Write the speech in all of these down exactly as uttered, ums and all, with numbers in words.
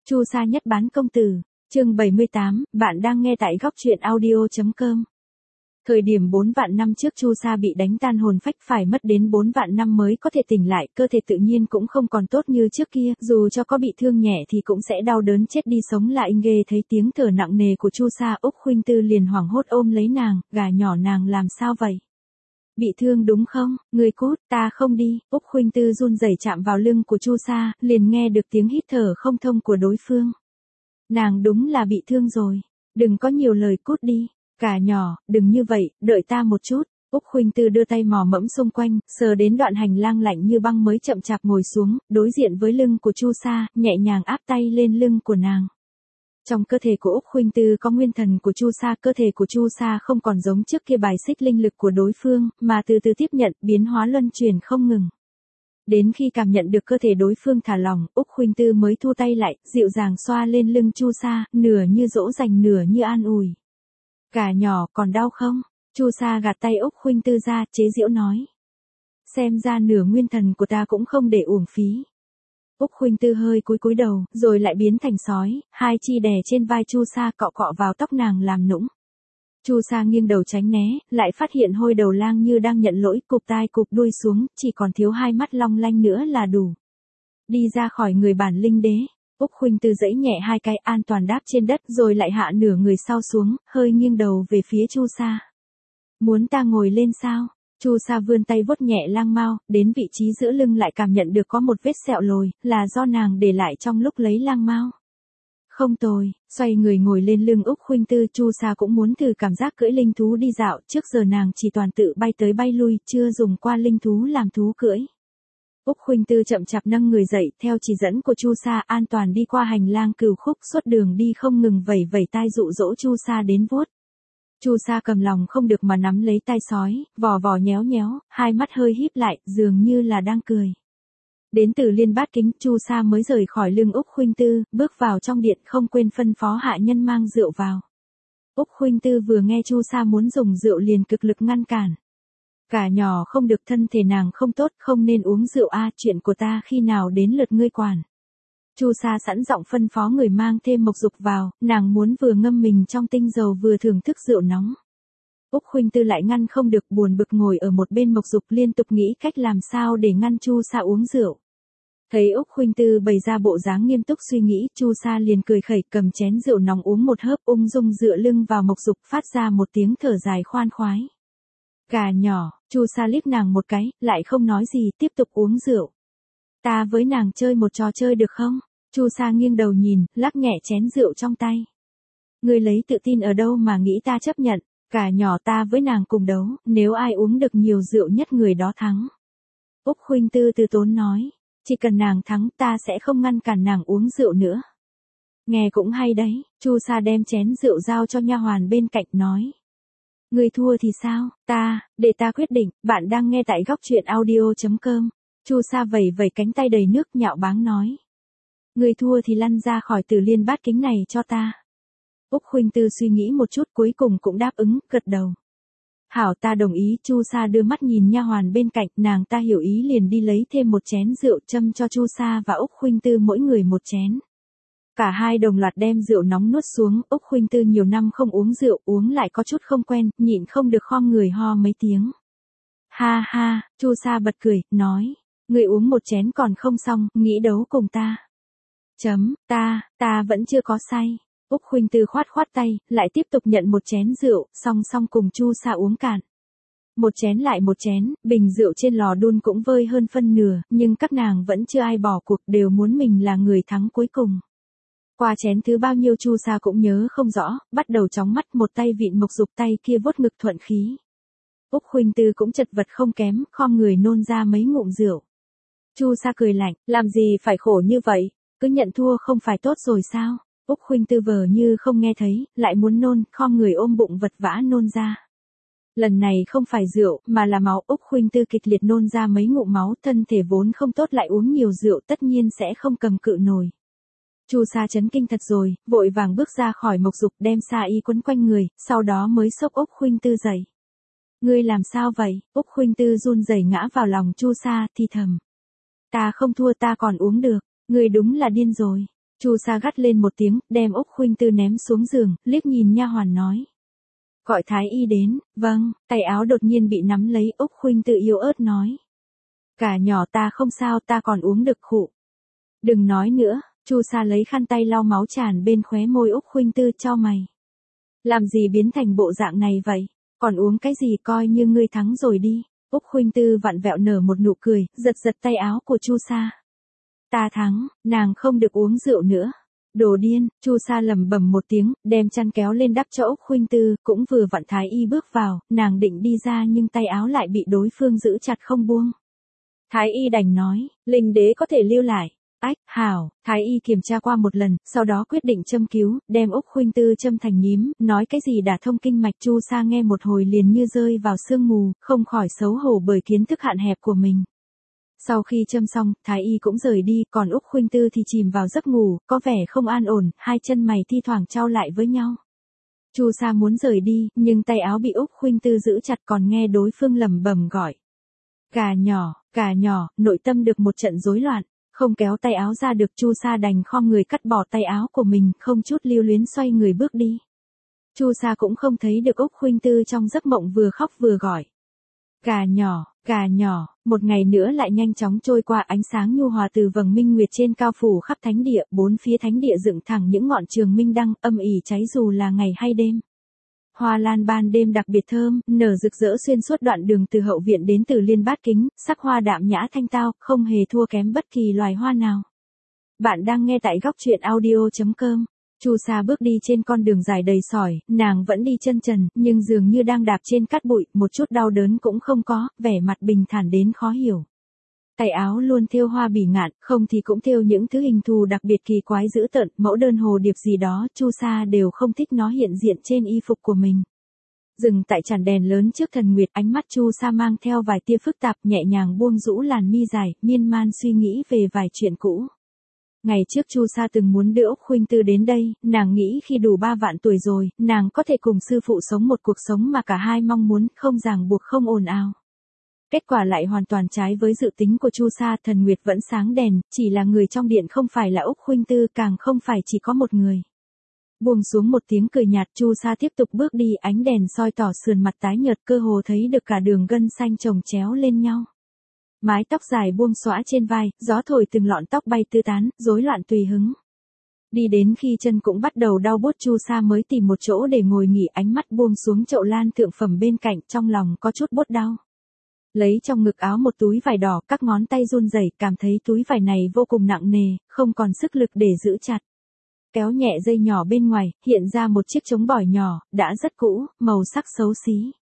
Chu Sa nhất bán công tử, chương bảy mươi tám, bạn đang nghe tại góc truyện audio.com. Thời điểm bốn vạn năm trước Chu Sa bị đánh tan hồn phách phải mất đến bốn vạn năm mới có thể tỉnh lại, cơ thể tự nhiên cũng không còn tốt như trước kia, dù cho có bị thương nhẹ thì cũng sẽ đau đớn chết đi sống lại. Nghe thấy tiếng thở nặng nề của Chu Sa, Úc Khuynh Tư liền hoảng hốt ôm lấy nàng, gà nhỏ nàng làm sao vậy? Bị thương đúng không? Người cút, ta không đi. Úc Khuynh Tư run rẩy chạm vào lưng của Chu Sa, liền nghe được tiếng hít thở không thông của đối phương. Nàng đúng là bị thương rồi. Đừng có nhiều lời, cút đi. Cả nhỏ, đừng như vậy, đợi ta một chút. Úc Khuynh Tư đưa tay mò mẫm xung quanh, sờ đến đoạn hành lang lạnh như băng mới chậm chạp ngồi xuống, đối diện với lưng của Chu Sa, nhẹ nhàng áp tay lên lưng của nàng. Trong cơ thể của Úc Khuynh Tư có nguyên thần của Chu Sa, cơ thể của Chu Sa không còn giống trước kia bài xích linh lực của đối phương, mà từ từ tiếp nhận, biến hóa luân chuyển không ngừng. Đến khi cảm nhận được cơ thể đối phương thả lỏng, Úc Khuynh Tư mới thu tay lại, dịu dàng xoa lên lưng Chu Sa, nửa như dỗ dành nửa như an ủi. Cả nhỏ, còn đau không? Chu Sa gạt tay Úc Khuynh Tư ra, chế giễu nói. Xem ra nửa nguyên thần của ta cũng không để uổng phí. Úc Khuynh Tư hơi cúi cúi đầu, rồi lại biến thành sói, hai chi đè trên vai Chu Sa cọ cọ vào tóc nàng làm nũng. Chu Sa nghiêng đầu tránh né, lại phát hiện hôi đầu lang như đang nhận lỗi, cụp tai cụp đuôi xuống, chỉ còn thiếu hai mắt long lanh nữa là đủ. Đi ra khỏi người bản linh đế. Úc Khuynh Tư giãy nhẹ hai cái, an toàn đáp trên đất, rồi lại hạ nửa người sau xuống, hơi nghiêng đầu về phía Chu Sa. Muốn ta ngồi lên sao? Chu Sa vươn tay vuốt nhẹ lang mao, đến vị trí giữa lưng lại cảm nhận được có một vết sẹo lồi, là do nàng để lại trong lúc lấy lang mao. Không tồi, xoay người ngồi lên lưng Úc Khuynh Tư. Chu Sa cũng muốn thử cảm giác cưỡi linh thú đi dạo, trước giờ nàng chỉ toàn tự bay tới bay lui, chưa dùng qua linh thú làm thú cưỡi. Úc Khuynh Tư chậm chạp nâng người dậy, theo chỉ dẫn của Chu Sa an toàn đi qua hành lang cửu khúc, suốt đường đi không ngừng vẩy vẩy tai dụ dỗ Chu Sa đến vuốt. Chu Sa cầm lòng không được mà nắm lấy tai sói, vò vò nhéo nhéo, hai mắt hơi híp lại, dường như là đang cười. Đến từ Liên Bát Kính, Chu Sa mới rời khỏi lưng Úc Khuynh Tư, bước vào trong điện không quên phân phó hạ nhân mang rượu vào. Úc Khuynh Tư vừa nghe Chu Sa muốn dùng rượu liền cực lực ngăn cản. Cả nhỏ không được, thân thể nàng không tốt, không nên uống rượu a, chuyện của ta khi nào đến lượt ngươi quản. Chu Sa sẵn giọng phân phó người mang thêm mộc dục vào, nàng muốn vừa ngâm mình trong tinh dầu vừa thưởng thức rượu nóng. Úc Khuynh Tư lại ngăn không được, buồn bực ngồi ở một bên mộc dục liên tục nghĩ cách làm sao để ngăn Chu Sa uống rượu. Thấy Úc Khuynh Tư bày ra bộ dáng nghiêm túc suy nghĩ, Chu Sa liền cười khẩy, cầm chén rượu nóng uống một hớp, ung dung dựa lưng vào mộc dục, phát ra một tiếng thở dài khoan khoái. Cả nhỏ, Chu Sa liếc nàng một cái, lại không nói gì, tiếp tục uống rượu. Ta với nàng chơi một trò chơi được không? Chu Sa nghiêng đầu nhìn, lắc nhẹ chén rượu trong tay. Ngươi lấy tự tin ở đâu mà nghĩ ta chấp nhận? Cả nhỏ, ta với nàng cùng đấu, nếu ai uống được nhiều rượu nhất người đó thắng. Úc Khuynh Tư từ tốn nói, chỉ cần nàng thắng ta sẽ không ngăn cản nàng uống rượu nữa. Nghe cũng hay đấy. Chu Sa đem chén rượu giao cho nha hoàn bên cạnh nói. Người thua thì sao? Ta, để ta quyết định. Bạn đang nghe tại góc truyện audio.com. Chu Sa vẩy vẩy cánh tay đầy nước, nhạo báng nói. Người thua thì lăn ra khỏi Tử Liên Bát Kính này cho ta. Úc Khuynh Tư suy nghĩ một chút, cuối cùng cũng đáp ứng, gật đầu. Hảo, ta đồng ý. Chu Sa đưa mắt nhìn nha hoàn bên cạnh, nàng ta hiểu ý liền đi lấy thêm một chén rượu, châm cho Chu Sa và Úc Khuynh Tư mỗi người một chén. Cả hai đồng loạt đem rượu nóng nuốt xuống. Úc Khuynh Tư nhiều năm không uống rượu, uống lại có chút không quen, nhịn không được khom người ho mấy tiếng. Ha ha, Chu Sa bật cười, nói, người uống một chén còn không xong, nghĩ đấu cùng ta. Chấm, ta, ta vẫn chưa có say. Úc Khuynh Tư khoát khoát tay, lại tiếp tục nhận một chén rượu, song song cùng Chu Sa uống cạn. Một chén lại một chén, bình rượu trên lò đun cũng vơi hơn phân nửa, nhưng các nàng vẫn chưa ai bỏ cuộc, đều muốn mình là người thắng cuối cùng. Qua chén thứ bao nhiêu Chu Sa cũng nhớ không rõ, bắt đầu chóng mắt, một tay vịn mộc dục, tay kia vuốt ngực thuận khí. Úc Khuynh Tư cũng chật vật không kém, khom người nôn ra mấy ngụm rượu. Chu Sa cười lạnh, làm gì phải khổ như vậy, cứ nhận thua không phải tốt rồi sao? Úc Khuynh Tư vờ như không nghe thấy, lại muốn nôn, khom người ôm bụng vật vã nôn ra. Lần này không phải rượu, mà là máu. Úc Khuynh Tư kịch liệt nôn ra mấy ngụm máu, thân thể vốn không tốt lại uống nhiều rượu tất nhiên sẽ không cầm cự nổi. Chu Sa chấn kinh thật rồi, vội vàng bước ra khỏi mộc dục, đem sa y quấn quanh người, sau đó mới xốc Úc Khuynh Tư dậy. Ngươi làm sao vậy? Úc Khuynh Tư run rẩy ngã vào lòng Chu Sa, thì thầm. Ta không thua, ta còn uống được, ngươi đúng là điên rồi. Chu Sa gắt lên một tiếng, đem Úc Khuynh Tư ném xuống giường, liếc nhìn nha hoàn nói. Gọi thái y đến. Vâng. Tay áo đột nhiên bị nắm lấy, Úc Khuynh Tư yếu ớt nói. Cả nhỏ ta không sao, ta còn uống được khụ. Đừng nói nữa. Chu Sa lấy khăn tay lau máu tràn bên khóe môi Úc Khuynh Tư, chau mày. Làm gì biến thành bộ dạng này vậy? Còn uống cái gì, coi như ngươi thắng rồi đi. Úc Khuynh Tư vặn vẹo nở một nụ cười, giật giật tay áo của Chu Sa. Ta thắng, nàng không được uống rượu nữa. Đồ điên. Chu Sa lẩm bẩm một tiếng, đem chăn kéo lên đắp cho Úc Khuynh Tư, cũng vừa vặn thái y bước vào, nàng định đi ra nhưng tay áo lại bị đối phương giữ chặt không buông. Thái y đành nói, Linh đế có thể lưu lại. Ách, hảo. Thái y kiểm tra qua một lần, sau đó quyết định châm cứu, đem Úc Khuynh Tư châm thành nhím, nói cái gì đả thông kinh mạch. Chu Sa nghe một hồi liền như rơi vào sương mù, không khỏi xấu hổ bởi kiến thức hạn hẹp của mình. Sau khi châm xong, thái y cũng rời đi, còn Úc Khuynh Tư thì chìm vào giấc ngủ, có vẻ không an ổn, hai chân mày thi thoảng chau lại với nhau. Chu Sa muốn rời đi, nhưng tay áo bị Úc Khuynh Tư giữ chặt, còn nghe đối phương lẩm bẩm gọi. Cà nhỏ, cà nhỏ, nội tâm được một trận rối loạn, không kéo tay áo ra được. Chu Sa đành khom người cắt bỏ tay áo của mình, không chút lưu luyến xoay người bước đi. Chu Sa cũng không thấy được Úc Khuynh Tư trong giấc mộng vừa khóc vừa gọi. Cà nhỏ, cà nhỏ. Một ngày nữa lại nhanh chóng trôi qua, ánh sáng nhu hòa từ vầng minh nguyệt trên cao phủ khắp thánh địa, bốn phía thánh địa dựng thẳng những ngọn trường minh đăng, âm ỉ cháy dù là ngày hay đêm. Hoa lan ban đêm đặc biệt thơm, nở rực rỡ xuyên suốt đoạn đường từ hậu viện đến Từ Liên Bát Kính, sắc hoa đạm nhã thanh tao, không hề thua kém bất kỳ loài hoa nào. Bạn đang nghe tại góc truyện audio chấm com. Chu Sa bước đi trên con đường dài đầy sỏi, nàng vẫn đi chân trần, nhưng dường như đang đạp trên cát bụi, một chút đau đớn cũng không có, vẻ mặt bình thản đến khó hiểu. Tay áo luôn thêu hoa bỉ ngạn, không thì cũng thêu những thứ hình thù đặc biệt kỳ quái dữ tợn, mẫu đơn hồ điệp gì đó, Chu Sa đều không thích nó hiện diện trên y phục của mình. Dừng tại chản đèn lớn trước thần nguyệt, ánh mắt Chu Sa mang theo vài tia phức tạp, nhẹ nhàng buông rũ làn mi dài, miên man suy nghĩ về vài chuyện cũ. Ngày trước Chu Sa từng muốn đưa Úc Khuynh Tư đến đây, nàng nghĩ khi đủ ba vạn tuổi rồi, nàng có thể cùng sư phụ sống một cuộc sống mà cả hai mong muốn, không ràng buộc, không ồn ào. Kết quả lại hoàn toàn trái với dự tính của Chu Sa, thần nguyệt vẫn sáng đèn, chỉ là người trong điện không phải là Úc Khuynh Tư, càng không phải chỉ có một người. Buông xuống một tiếng cười nhạt, Chu Sa tiếp tục bước đi, ánh đèn soi tỏ sườn mặt tái nhợt, cơ hồ thấy được cả đường gân xanh chồng chéo lên nhau. Mái tóc dài buông xõa trên vai, gió thổi từng lọn tóc bay tứ tán, rối loạn tùy hứng. Đi đến khi chân cũng bắt đầu đau buốt, Chu Sa mới tìm một chỗ để ngồi nghỉ, ánh mắt buông xuống chậu lan thượng phẩm bên cạnh, trong lòng có chút buốt đau. Lấy trong ngực áo một túi vải đỏ, các ngón tay run rẩy, cảm thấy túi vải này vô cùng nặng nề, không còn sức lực để giữ chặt. Kéo nhẹ dây nhỏ bên ngoài, hiện ra một chiếc trống bỏi nhỏ, đã rất cũ, màu sắc xấu xí.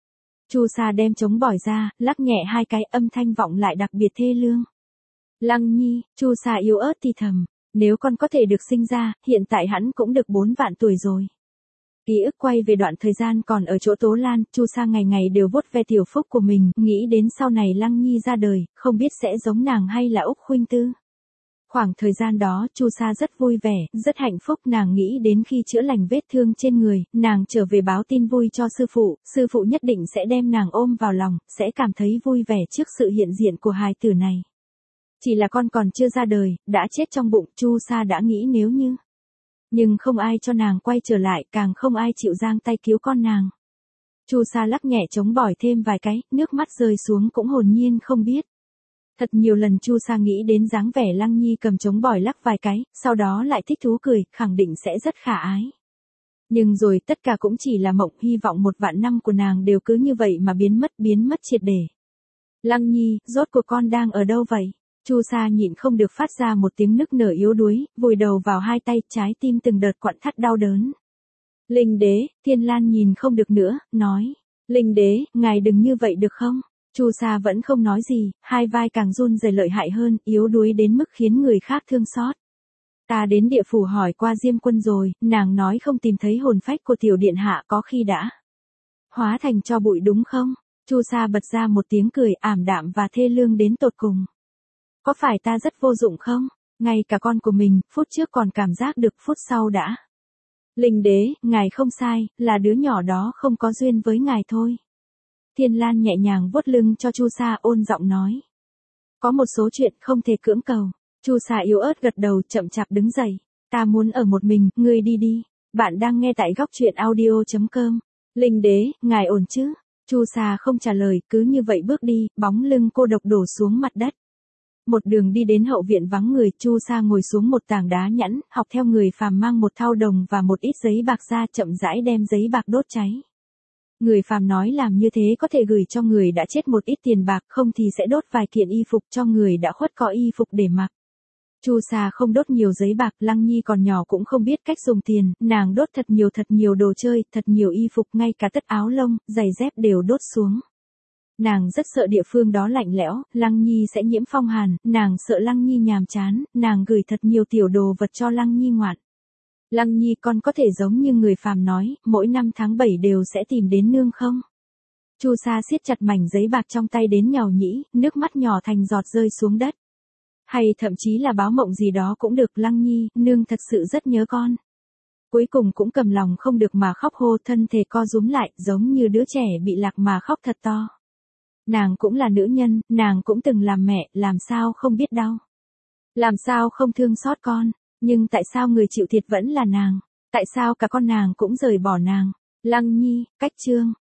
Chu Sa đem trống bỏi ra, lắc nhẹ hai cái, âm thanh vọng lại đặc biệt thê lương. Lăng Nhi. Chu Sa yếu ớt thì thầm, nếu con có thể được sinh ra, hiện tại hắn cũng được bốn vạn tuổi rồi. Ký ức quay về đoạn thời gian còn ở chỗ Tố Lan, Chu Sa ngày ngày đều vuốt ve tiểu phúc của mình, nghĩ đến sau này Lăng Nhi ra đời, không biết sẽ giống nàng hay là Úc Khuynh Tư. Khoảng thời gian đó, Chu Sa rất vui vẻ, rất hạnh phúc, nàng nghĩ đến khi chữa lành vết thương trên người, nàng trở về báo tin vui cho sư phụ, sư phụ nhất định sẽ đem nàng ôm vào lòng, sẽ cảm thấy vui vẻ trước sự hiện diện của hài tử này. Chỉ là con còn chưa ra đời, đã chết trong bụng, Chu Sa đã nghĩ nếu như. Nhưng không ai cho nàng quay trở lại, càng không ai chịu giang tay cứu con nàng. Chu Sa lắc nhẹ trống bỏi thêm vài cái, nước mắt rơi xuống cũng hồn nhiên không biết. Thật nhiều lần Chu Sa nghĩ đến dáng vẻ Lăng Nhi cầm trống bỏi lắc vài cái, sau đó lại thích thú cười, khẳng định sẽ rất khả ái. Nhưng rồi tất cả cũng chỉ là mộng, hy vọng một vạn năm của nàng đều cứ như vậy mà biến mất, biến mất triệt để. Lăng Nhi, rốt cuộc con đang ở đâu vậy? Chu Sa nhịn không được phát ra một tiếng nức nở yếu đuối, vùi đầu vào hai tay, trái tim từng đợt quặn thắt đau đớn. Linh đế. Thiên Lan nhìn không được nữa, nói. Linh đế, ngài đừng như vậy được không? Chu Sa vẫn không nói gì, hai vai càng run rẩy lợi hại hơn, yếu đuối đến mức khiến người khác thương xót. Ta đến địa phủ hỏi qua Diêm Quân rồi, nàng nói không tìm thấy hồn phách của tiểu điện hạ, có khi đã hóa thành tro bụi đúng không? Chu Sa bật ra một tiếng cười ảm đạm và thê lương đến tột cùng. Có phải ta rất vô dụng không? Ngay cả con của mình, phút trước còn cảm giác được, phút sau đã. Linh đế, ngài không sai, là đứa nhỏ đó không có duyên với ngài thôi. Thiên Lan nhẹ nhàng vuốt lưng cho Chu Sa, ôn giọng nói. Có một số chuyện không thể cưỡng cầu. Chu Sa yếu ớt gật đầu, chậm chạp đứng dậy. Ta muốn ở một mình, ngươi đi đi. Bạn đang nghe tại góc truyện audio chấm com. Linh đế, ngài ổn chứ? Chu Sa không trả lời, cứ như vậy bước đi, bóng lưng cô độc đổ xuống mặt đất. Một đường đi đến hậu viện vắng người, Chu Sa ngồi xuống một tảng đá nhẵn, học theo người phàm mang một thau đồng và một ít giấy bạc ra, chậm rãi đem giấy bạc đốt cháy. Người phàm nói làm như thế có thể gửi cho người đã chết một ít tiền bạc, không thì sẽ đốt vài kiện y phục cho người đã khuất có y phục để mặc. Chu Sa không đốt nhiều giấy bạc, Lăng Nhi còn nhỏ cũng không biết cách dùng tiền, nàng đốt thật nhiều thật nhiều đồ chơi, thật nhiều y phục, ngay cả tất áo lông, giày dép đều đốt xuống. Nàng rất sợ địa phương đó lạnh lẽo, Lăng Nhi sẽ nhiễm phong hàn, nàng sợ Lăng Nhi nhàm chán, nàng gửi thật nhiều tiểu đồ vật cho Lăng Nhi ngoạn. Lăng Nhi con có thể giống như người phàm nói, mỗi năm tháng bảy đều sẽ tìm đến nương không? Chu Sa siết chặt mảnh giấy bạc trong tay đến nhàu nhĩ, nước mắt nhỏ thành giọt rơi xuống đất. Hay thậm chí là báo mộng gì đó cũng được, Lăng Nhi, nương thật sự rất nhớ con. Cuối cùng cũng cầm lòng không được mà khóc hô, thân thể co rúm lại, giống như đứa trẻ bị lạc mà khóc thật to. Nàng cũng là nữ nhân, nàng cũng từng làm mẹ, làm sao không biết đau. Làm sao không thương xót con, nhưng tại sao người chịu thiệt vẫn là nàng? Tại sao cả con nàng cũng rời bỏ nàng? Lăng Nhi, cách chương.